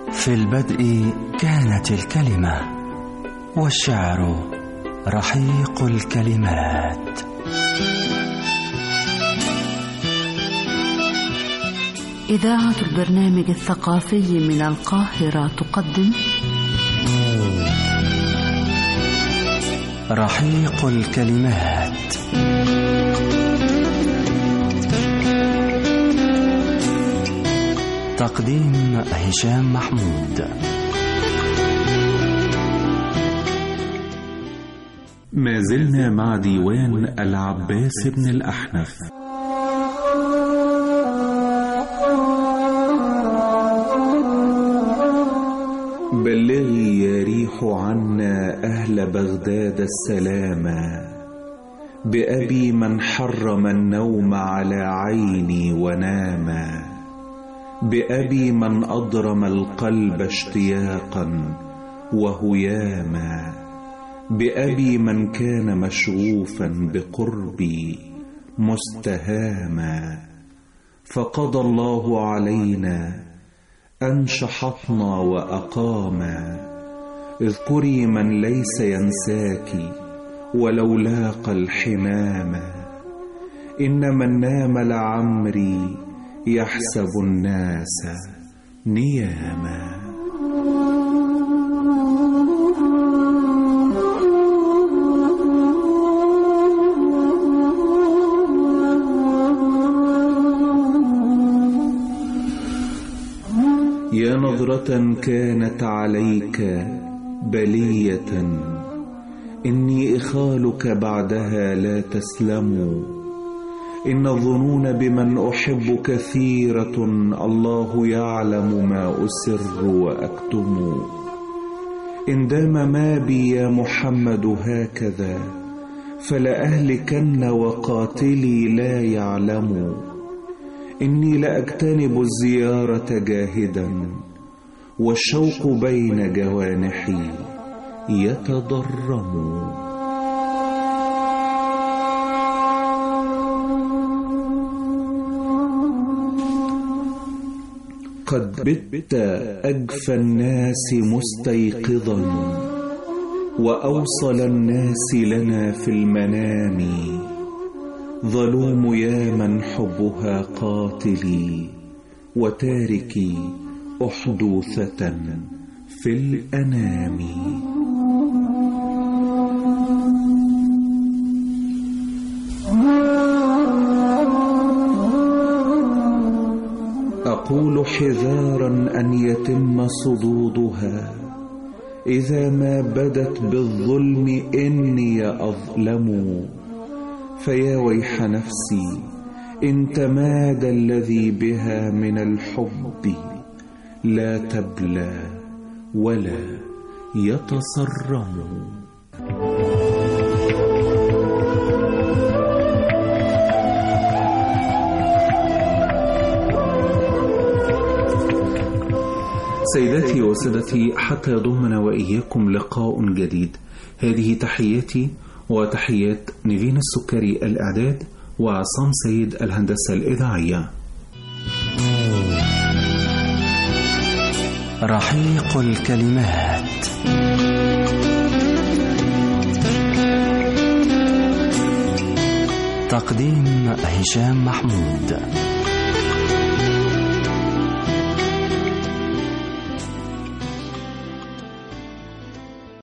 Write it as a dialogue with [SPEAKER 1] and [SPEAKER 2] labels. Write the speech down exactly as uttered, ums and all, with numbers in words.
[SPEAKER 1] في البدء كانت الكلمة، والشعر رحيق الكلمات.
[SPEAKER 2] إذاعة البرنامج الثقافي من القاهرة تقدم
[SPEAKER 1] رحيق الكلمات. تقديم هشام محمود.
[SPEAKER 3] ما زلنا مع ديوان العباس بن الأحنف. بلغي يا ريح عنا أهل بغداد السلاما، بأبي من حرم النوم على عيني وناما، بأبي من أضرم القلب اشتياقا وهياما، بأبي من كان مشغوفا بقربي مستهاما، فقضى الله علينا أن شحطنا وأقاما. اذكري من ليس ينساك ولو لاقى الحماما، إن من نام لعمري يحسب الناس نياما. يا نظرة كانت عليك بلية، إني إخالك بعدها لا تسلم. إن الظنون بمن أحب كثيرة، الله يعلم ما أسر وأكتم. إن دام ما بي يا محمد هكذا، فلأهلكن وقاتلي لا يعلم. إني لأجتنب الزيارة جاهدا، والشوق بين جوانحي يتضرم. قد بت أجفى الناس مستيقظا، وأوصل الناس لنا في المنام. ظلوم يا من حبها قاتلي، وتاركي أحدوثة في الأنام. أقول حذارا أن يتم صدودها، إذا ما بدت بالظلم إني أظلم. فيا ويح نفسي إن تمادى الذي بها من الحب، لا تبلى ولا يتصرم. سيداتي وسادتي، حتى يضمنا وإياكم لقاء جديد، هذه تحياتي وتحيات نيفين السكري الإعداد، وعصام سيد الهندسة الإذاعية.
[SPEAKER 1] رحيق الكلمات. تقديم هشام محمود.